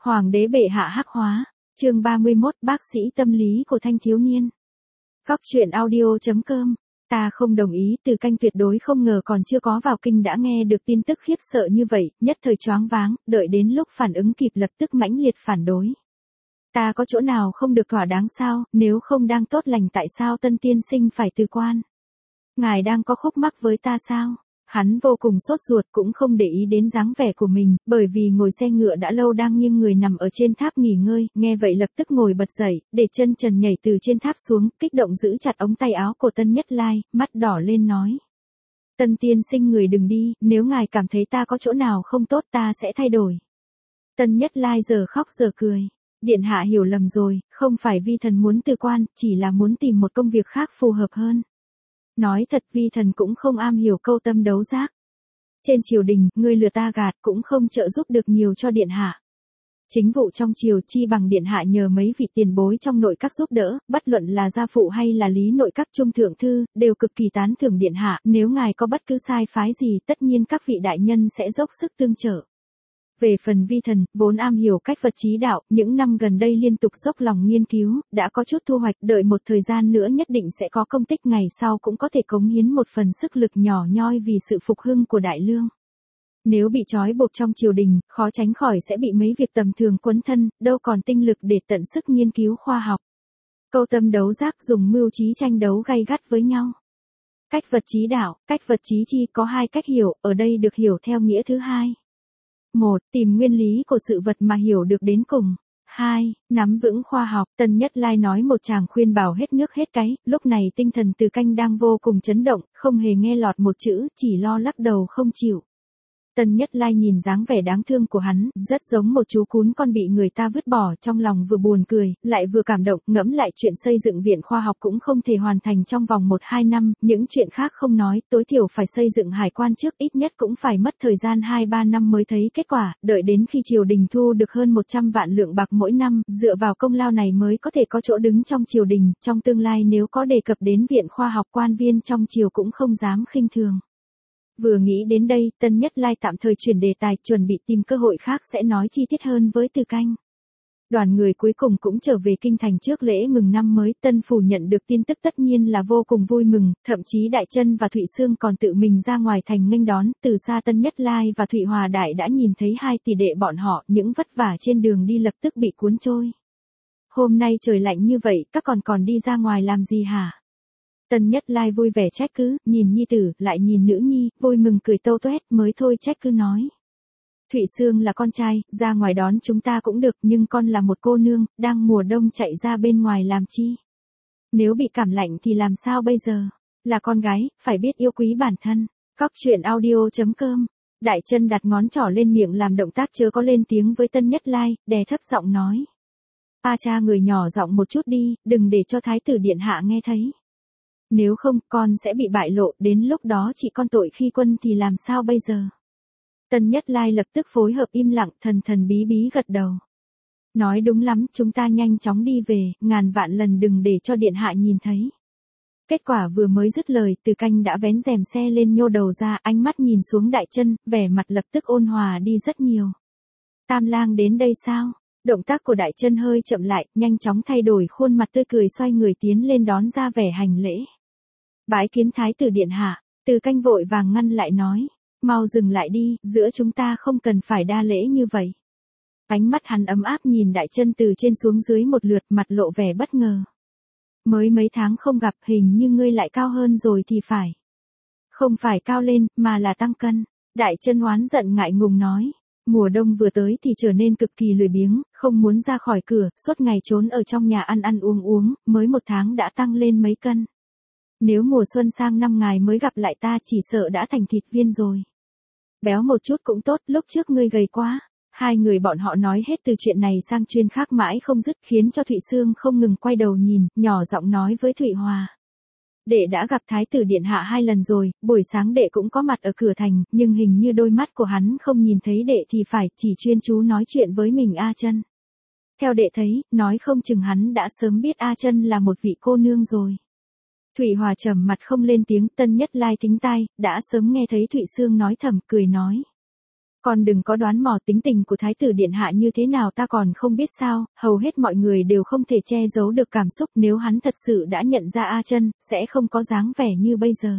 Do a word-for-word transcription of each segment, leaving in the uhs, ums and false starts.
Hoàng đế bệ hạ hắc hóa. Chương ba mươi mốt, bác sĩ tâm lý của thanh thiếu niên. Góc truyện audio chấm com. Ta không đồng ý, Từ Canh tuyệt đối không ngờ còn chưa có vào kinh đã nghe được tin tức khiếp sợ như vậy, nhất thời choáng váng, đợi đến lúc phản ứng kịp lập tức mãnh liệt phản đối. Ta có chỗ nào không được thỏa đáng sao, nếu không đang tốt lành tại sao Tân tiên sinh phải từ quan? Ngài đang có khúc mắc với ta sao? Hắn vô cùng sốt ruột cũng không để ý đến dáng vẻ của mình, bởi vì ngồi xe ngựa đã lâu đang nghiêng người nằm ở trên tháp nghỉ ngơi, nghe vậy lập tức ngồi bật dậy, để chân trần nhảy từ trên tháp xuống, kích động giữ chặt ống tay áo của Tân Nhất Lai, mắt đỏ lên nói. Tân tiên sinh người đừng đi, nếu ngài cảm thấy ta có chỗ nào không tốt ta sẽ thay đổi. Tân Nhất Lai giờ khóc giờ cười. Điện hạ hiểu lầm rồi, không phải vi thần muốn từ quan, chỉ là muốn tìm một công việc khác phù hợp hơn. Nói thật vi thần cũng không am hiểu câu tâm đấu giác. Trên triều đình, ngươi lừa ta gạt cũng không trợ giúp được nhiều cho điện hạ. Chính vụ trong triều chi bằng điện hạ nhờ mấy vị tiền bối trong nội các giúp đỡ, bất luận là gia phụ hay là lý nội các trung thượng thư, đều cực kỳ tán thưởng điện hạ, nếu ngài có bất cứ sai phái gì tất nhiên các vị đại nhân sẽ dốc sức tương trợ. Về phần vi thần, vốn am hiểu cách vật trí đạo, những năm gần đây liên tục dốc lòng nghiên cứu, đã có chút thu hoạch, đợi một thời gian nữa nhất định sẽ có công tích, ngày sau cũng có thể cống hiến một phần sức lực nhỏ nhoi vì sự phục hưng của đại lương. Nếu bị trói buộc trong triều đình, khó tránh khỏi sẽ bị mấy việc tầm thường quấn thân, đâu còn tinh lực để tận sức nghiên cứu khoa học. Câu tâm đấu giác dùng mưu trí tranh đấu gay gắt với nhau. Cách vật trí đạo, cách vật trí chi có hai cách hiểu, ở đây được hiểu theo nghĩa thứ hai. một. Tìm nguyên lý của sự vật mà hiểu được đến cùng. hai. Nắm vững khoa học. Tân Nhất Lai nói một tràng khuyên bảo hết nước hết cái, lúc này tinh thần Từ Canh đang vô cùng chấn động, không hề nghe lọt một chữ, chỉ lo lắc đầu không chịu. Tân Nhất Lai nhìn dáng vẻ đáng thương của hắn, rất giống một chú cún con bị người ta vứt bỏ, trong lòng vừa buồn cười, lại vừa cảm động, ngẫm lại chuyện xây dựng viện khoa học cũng không thể hoàn thành trong vòng một hai năm, những chuyện khác không nói, tối thiểu phải xây dựng hải quan trước, ít nhất cũng phải mất thời gian hai ba năm mới thấy kết quả, đợi đến khi triều đình thu được hơn một trăm vạn lượng bạc mỗi năm, dựa vào công lao này mới có thể có chỗ đứng trong triều đình, trong tương lai nếu có đề cập đến viện khoa học quan viên trong triều cũng không dám khinh thường. Vừa nghĩ đến đây, Tân Nhất Lai tạm thời chuyển đề tài, chuẩn bị tìm cơ hội khác sẽ nói chi tiết hơn với Từ Canh. Đoàn người cuối cùng cũng trở về kinh thành trước lễ mừng năm mới, Tân phủ nhận được tin tức tất nhiên là vô cùng vui mừng, thậm chí Đại Chân và Thụy Xương còn tự mình ra ngoài thành nghênh đón, từ xa Tân Nhất Lai và Thụy Hòa Đại đã nhìn thấy hai tỷ đệ bọn họ, những vất vả trên đường đi lập tức bị cuốn trôi. Hôm nay trời lạnh như vậy, các con còn đi ra ngoài làm gì hả? Tân Nhất Lai vui vẻ trách cứ, nhìn nhi tử, lại nhìn nữ nhi, vui mừng cười tâu tuét, mới thôi trách cứ nói. Thụy Xương là con trai, ra ngoài đón chúng ta cũng được, nhưng con là một cô nương, đang mùa đông chạy ra bên ngoài làm chi? Nếu bị cảm lạnh thì làm sao bây giờ? Là con gái, phải biết yêu quý bản thân. Góc truyện audio chấm com. Đại Chân đặt ngón trỏ lên miệng làm động tác chớ có lên tiếng với Tân Nhất Lai, đè thấp giọng nói. A cha người nhỏ giọng một chút đi, đừng để cho thái tử điện hạ nghe thấy. Nếu không, con sẽ bị bại lộ, đến lúc đó chị con tội khi quân thì làm sao bây giờ? Tân Nhất Lai lập tức phối hợp im lặng, thần thần bí bí gật đầu. Nói đúng lắm, chúng ta nhanh chóng đi về, ngàn vạn lần đừng để cho điện hạ nhìn thấy. Kết quả vừa mới dứt lời, Từ Canh đã vén rèm xe lên nhô đầu ra, ánh mắt nhìn xuống Đại Chân, vẻ mặt lập tức ôn hòa đi rất nhiều. Tam lang đến đây sao? Động tác của Đại Chân hơi chậm lại, nhanh chóng thay đổi khuôn mặt tươi cười xoay người tiến lên đón ra vẻ hành lễ. Bái kiến thái tử điện hạ. Từ Canh vội vàng ngăn lại nói. Mau dừng lại đi, giữa chúng ta không cần phải đa lễ như vậy. Ánh mắt hắn ấm áp nhìn Đại Chân từ trên xuống dưới một lượt, mặt lộ vẻ bất ngờ. Mới mấy tháng không gặp, hình như ngươi lại cao hơn rồi thì phải. Không phải cao lên, mà là tăng cân. Đại Chân oán giận ngại ngùng nói. Mùa đông vừa tới thì trở nên cực kỳ lười biếng, không muốn ra khỏi cửa, suốt ngày trốn ở trong nhà ăn ăn uống uống, mới một tháng đã tăng lên mấy cân. Nếu mùa xuân sang năm ngài mới gặp lại ta chỉ sợ đã thành thịt viên rồi. Béo một chút cũng tốt, lúc trước ngươi gầy quá. Hai người bọn họ nói hết từ chuyện này sang chuyện khác mãi không dứt, khiến cho Thụy Xương không ngừng quay đầu nhìn, nhỏ giọng nói với Thụy Hòa. Đệ đã gặp thái tử điện hạ hai lần rồi, buổi sáng đệ cũng có mặt ở cửa thành, nhưng hình như đôi mắt của hắn không nhìn thấy đệ thì phải, chỉ chuyên chú nói chuyện với mình A Chân. Theo đệ thấy, nói không chừng hắn đã sớm biết A Chân là một vị cô nương rồi. Thụy Hòa trầm mặt không lên tiếng, Tân Nhất Lai thính tai, đã sớm nghe thấy Thụy Xương nói thầm, cười nói. Con đừng có đoán mò, tính tình của thái tử điện hạ như thế nào ta còn không biết sao, hầu hết mọi người đều không thể che giấu được cảm xúc, nếu hắn thật sự đã nhận ra A Chân, sẽ không có dáng vẻ như bây giờ.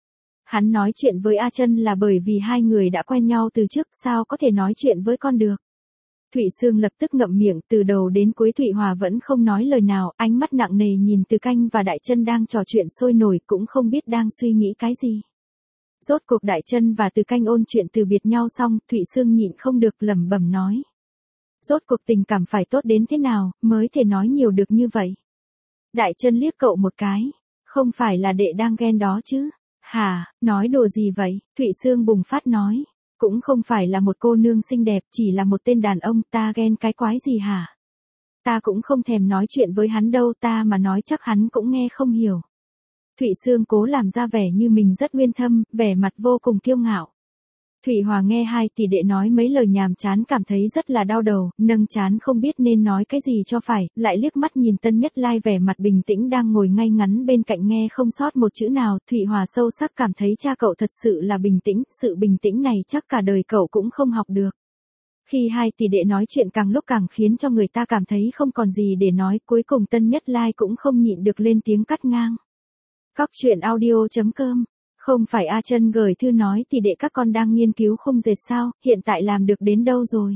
Hắn nói chuyện với A Chân là bởi vì hai người đã quen nhau từ trước, sao có thể nói chuyện với con được. Thụy Sương lập tức ngậm miệng, từ đầu đến cuối Thụy Hòa vẫn không nói lời nào, ánh mắt nặng nề nhìn Từ Canh và Đại Chân đang trò chuyện sôi nổi, cũng không biết đang suy nghĩ cái gì. Rốt cuộc Đại Chân và Từ Canh ôn chuyện từ biệt nhau xong, Thụy Sương nhịn không được lẩm bẩm nói. Rốt cuộc tình cảm phải tốt đến thế nào, mới thể nói nhiều được như vậy. Đại Chân liếc cậu một cái. Không phải là đệ đang ghen đó chứ. Hả, nói đùa gì vậy? Thụy Sương bùng phát nói. Cũng không phải là một cô nương xinh đẹp, chỉ là một tên đàn ông, ta ghen cái quái gì hả? Ta cũng không thèm nói chuyện với hắn đâu, ta mà nói chắc hắn cũng nghe không hiểu. Thụy Sương cố làm ra vẻ như mình rất uyên thâm, vẻ mặt vô cùng kiêu ngạo. Thụy Hòa nghe hai tỷ đệ nói mấy lời nhàm chán cảm thấy rất là đau đầu, nâng trán không biết nên nói cái gì cho phải, lại liếc mắt nhìn Tân Nhất Lai vẻ mặt bình tĩnh đang ngồi ngay ngắn bên cạnh nghe không sót một chữ nào. Thụy Hòa sâu sắc cảm thấy cha cậu thật sự là bình tĩnh, sự bình tĩnh này chắc cả đời cậu cũng không học được. Khi hai tỷ đệ nói chuyện càng lúc càng khiến cho người ta cảm thấy không còn gì để nói, cuối cùng Tân Nhất Lai cũng không nhịn được lên tiếng cắt ngang. Cóc truyện audio chấm com. Không phải A Chân gửi thư nói thì đệ các con đang nghiên cứu khung dệt sao, hiện tại làm được đến đâu rồi?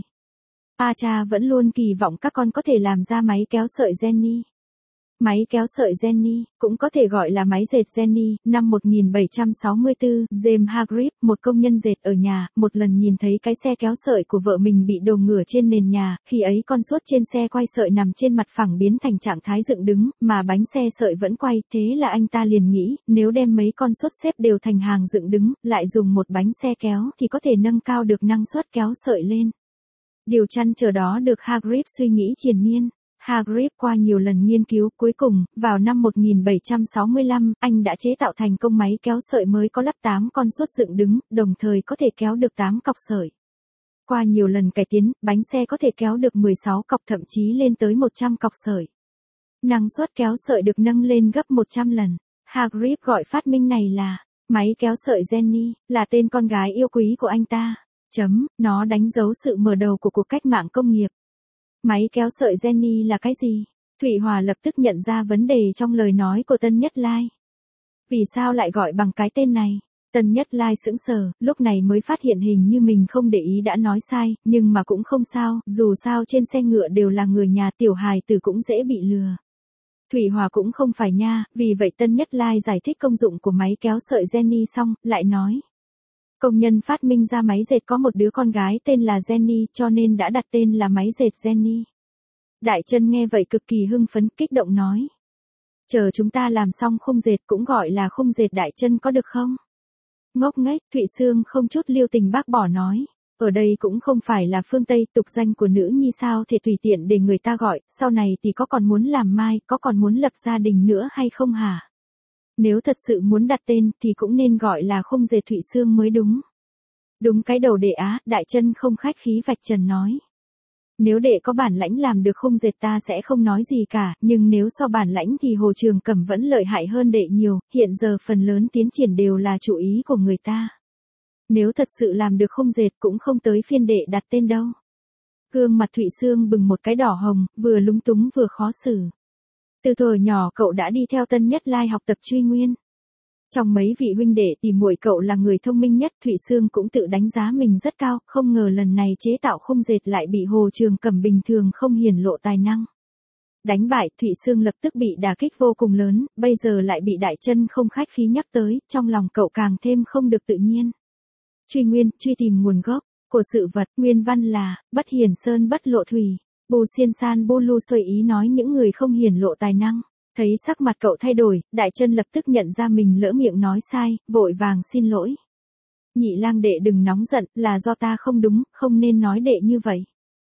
A cha vẫn luôn kỳ vọng các con có thể làm ra máy kéo sợi Jenny. Máy kéo sợi Jenny, cũng có thể gọi là máy dệt Jenny. Năm một nghìn bảy trăm sáu mươi tư, James Hargreaves, một công nhân dệt ở nhà, một lần nhìn thấy cái xe kéo sợi của vợ mình bị đổ ngửa trên nền nhà, khi ấy con suốt trên xe quay sợi nằm trên mặt phẳng biến thành trạng thái dựng đứng, mà bánh xe sợi vẫn quay, thế là anh ta liền nghĩ, nếu đem mấy con suốt xếp đều thành hàng dựng đứng, lại dùng một bánh xe kéo thì có thể nâng cao được năng suất kéo sợi lên. Điều trăn trở đó được Hargreaves suy nghĩ triền miên. Hargreaves qua nhiều lần nghiên cứu, cuối cùng, vào năm một nghìn bảy trăm sáu mươi lăm, anh đã chế tạo thành công máy kéo sợi mới có lắp tám con suốt dựng đứng, đồng thời có thể kéo được tám cọc sợi. Qua nhiều lần cải tiến, bánh xe có thể kéo được mười sáu cọc, thậm chí lên tới một trăm cọc sợi. Năng suất kéo sợi được nâng lên gấp một trăm lần. Hargreaves gọi phát minh này là máy kéo sợi Jenny, là tên con gái yêu quý của anh ta. Chấm, nó đánh dấu sự mở đầu của cuộc cách mạng công nghiệp. Máy kéo sợi Jenny là cái gì? Thụy Hòa lập tức nhận ra vấn đề trong lời nói của Tân Nhất Lai. Vì sao lại gọi bằng cái tên này? Tân Nhất Lai sững sờ, lúc này mới phát hiện hình như mình không để ý đã nói sai, nhưng mà cũng không sao, dù sao trên xe ngựa đều là người nhà, tiểu hài tử cũng dễ bị lừa. Thụy Hòa cũng không phải nha, vì vậy Tân Nhất Lai giải thích công dụng của máy kéo sợi Jenny xong, lại nói. Công nhân phát minh ra máy dệt có một đứa con gái tên là Jenny, cho nên đã đặt tên là máy dệt Jenny. Đại Chân nghe vậy cực kỳ hưng phấn, kích động nói. Chờ chúng ta làm xong khung dệt cũng gọi là khung dệt Đại Chân có được không? Ngốc nghếch, Thụy Sương không chút lưu tình bác bỏ nói. Ở đây cũng không phải là phương Tây, tục danh của nữ nhi sao thể tùy tiện để người ta gọi, sau này thì có còn muốn làm mai, có còn muốn lập gia đình nữa hay không hả? Nếu thật sự muốn đặt tên thì cũng nên gọi là khung dệt Thụy Sương mới đúng. Đúng cái đầu đệ á, Đại Chân không khách khí vạch trần nói. Nếu đệ có bản lãnh làm được khung dệt ta sẽ không nói gì cả, nhưng nếu so bản lãnh thì Hồ Trường Cẩm vẫn lợi hại hơn đệ nhiều, hiện giờ phần lớn tiến triển đều là chủ ý của người ta. Nếu thật sự làm được khung dệt cũng không tới phiên đệ đặt tên đâu. Gương mặt Thụy Sương bừng một cái đỏ hồng, vừa lúng túng vừa khó xử. Từ thuở nhỏ cậu đã đi theo Tân Nhất Lai học tập truy nguyên. Trong mấy vị huynh đệ thì muội cậu là người thông minh nhất, Thụy Sương cũng tự đánh giá mình rất cao, không ngờ lần này chế tạo khung dệt lại bị Hồ Trường Cẩm bình thường không hiển lộ tài năng. Đánh bại, Thụy Sương lập tức bị đả kích vô cùng lớn, bây giờ lại bị Đại Chân không khách khí nhắc tới, trong lòng cậu càng thêm không được tự nhiên. Truy nguyên, truy tìm nguồn gốc của sự vật, nguyên văn là, bất hiển sơn bất lộ thủy. Bù Xiên San Bô Lu xuôi ý nói những người không hiển lộ tài năng. Thấy sắc mặt cậu thay đổi, Đại Chân lập tức nhận ra mình lỡ miệng nói sai, vội vàng xin lỗi. Nhị lang đệ đừng nóng giận, là do ta không đúng, không nên nói đệ như vậy.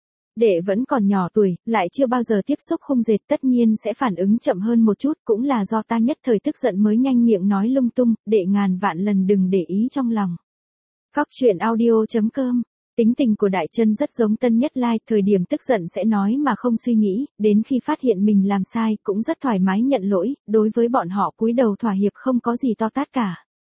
Đệ vẫn còn nhỏ tuổi, lại chưa bao giờ tiếp xúc khung dệt, tất nhiên sẽ phản ứng chậm hơn một chút, cũng là do ta nhất thời tức giận mới nhanh miệng nói lung tung, đệ ngàn vạn lần đừng để ý trong lòng. Cóc truyện audio chấm com. Tính tình của Đại Chân rất giống Tân Nhất Lai, thời điểm tức giận sẽ nói mà không suy nghĩ, đến khi phát hiện mình làm sai cũng rất thoải mái nhận lỗi, đối với bọn họ cúi đầu thỏa hiệp không có gì to tát cả.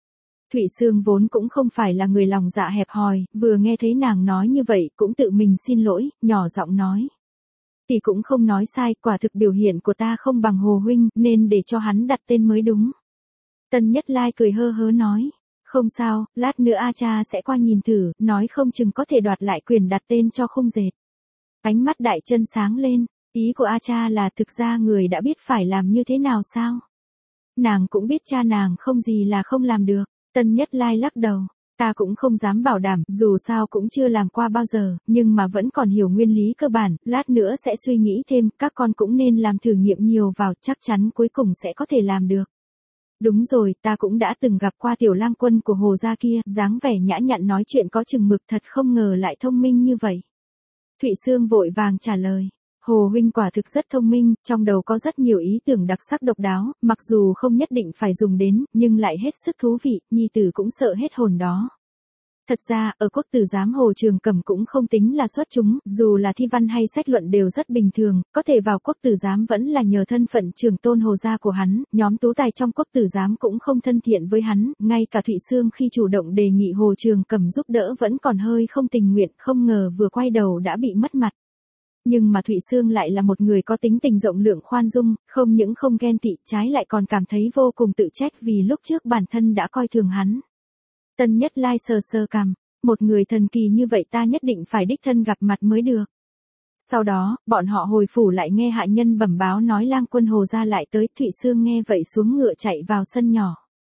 Thụy Sương vốn cũng không phải là người lòng dạ hẹp hòi, vừa nghe thấy nàng nói như vậy cũng tự mình xin lỗi, nhỏ giọng nói. Tỷ cũng không nói sai, quả thực biểu hiện của ta không bằng Hồ huynh, nên để cho hắn đặt tên mới đúng. Tân Nhất Lai cười hơ hớ nói. Không sao, lát nữa A Cha sẽ qua nhìn thử, nói không chừng có thể đoạt lại quyền đặt tên cho khung dệt. Ánh mắt Đại Chân sáng lên, ý của A Cha là thực ra người đã biết phải làm như thế nào sao? Nàng cũng biết cha nàng không gì là không làm được. Tân Nhất Lai lắc đầu, ta cũng không dám bảo đảm, dù sao cũng chưa làm qua bao giờ, nhưng mà vẫn còn hiểu nguyên lý cơ bản, lát nữa sẽ suy nghĩ thêm, các con cũng nên làm thử nghiệm nhiều vào, chắc chắn cuối cùng sẽ có thể làm được. Đúng rồi, ta cũng đã từng gặp qua tiểu lang quân của Hồ gia kia, dáng vẻ nhã nhặn nói chuyện có chừng mực, thật không ngờ lại thông minh như vậy. Thụy Sương vội vàng trả lời. Hồ huynh quả thực rất thông minh, trong đầu có rất nhiều ý tưởng đặc sắc độc đáo, mặc dù không nhất định phải dùng đến, nhưng lại hết sức thú vị, nhi tử cũng sợ hết hồn đó. Thật ra, ở Quốc tử giám Hồ Trường Cẩm cũng không tính là xuất chúng, dù là thi văn hay sách luận đều rất bình thường, có thể vào Quốc tử giám vẫn là nhờ thân phận trưởng tôn Hồ gia của hắn, nhóm tú tài trong Quốc tử giám cũng không thân thiện với hắn, ngay cả Thụy Sương khi chủ động đề nghị Hồ Trường Cẩm giúp đỡ vẫn còn hơi không tình nguyện, không ngờ vừa quay đầu đã bị mất mặt. Nhưng mà Thụy Sương lại là một người có tính tình rộng lượng khoan dung, không những không ghen tị, trái lại còn cảm thấy vô cùng tự trách vì lúc trước bản thân đã coi thường hắn. Tân Nhất Lai sờ sờ cằm, một người thần kỳ như vậy ta nhất định phải đích thân gặp mặt mới được. Sau đó, bọn họ hồi phủ lại nghe hạ nhân bẩm báo nói lang quân Hồ gia lại tới, Thụy Sương nghe vậy xuống ngựa chạy vào sân nhỏ.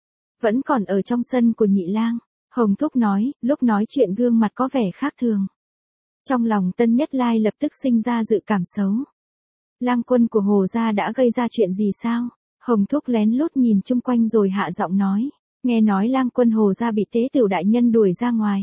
Vẫn còn ở trong sân của nhị lang, Hồng Thúc nói, lúc nói chuyện gương mặt có vẻ khác thường. Trong lòng Tân Nhất Lai lập tức sinh ra dự cảm xấu. Lang quân của Hồ gia đã gây ra chuyện gì sao? Hồng Thúc lén lút nhìn chung quanh rồi hạ giọng nói. Nghe nói lang quân Hồ gia bị tế tiểu đại nhân đuổi ra ngoài.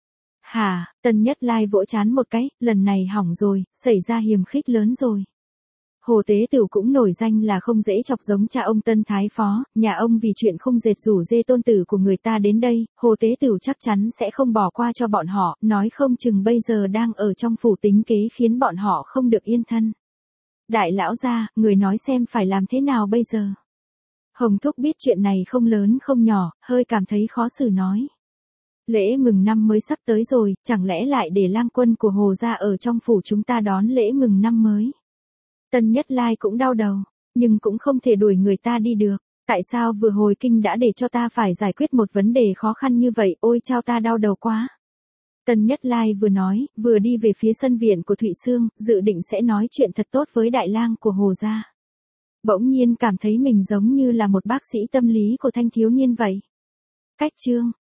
Hả, Tân Nhất Lai vỗ chán một cái, lần này hỏng rồi, xảy ra hiềm khích lớn rồi. Hồ Tế Tửu cũng nổi danh là không dễ chọc giống cha ông Tân Thái Phó, nhà ông vì chuyện không dệt rủ dê tôn tử của người ta đến đây, Hồ Tế Tửu chắc chắn sẽ không bỏ qua cho bọn họ, nói không chừng bây giờ đang ở trong phủ tính kế khiến bọn họ không được yên thân. Đại lão gia, người nói xem phải làm thế nào bây giờ? Hồng Thúc biết chuyện này không lớn không nhỏ, hơi cảm thấy khó xử nói. Lễ mừng năm mới sắp tới rồi, chẳng lẽ lại để lang quân của Hồ gia ở trong phủ chúng ta đón lễ mừng năm mới? Tân Nhất Lai cũng đau đầu, nhưng cũng không thể đuổi người ta đi được. Tại sao vừa hồi kinh đã để cho ta phải giải quyết một vấn đề khó khăn như vậy, ôi chao ta đau đầu quá. Tân Nhất Lai vừa nói, vừa đi về phía sân viện của Thụy Sương, dự định sẽ nói chuyện thật tốt với đại lang của Hồ gia. Bỗng nhiên cảm thấy mình giống như là một bác sĩ tâm lý của thanh thiếu niên vậy. Cách chương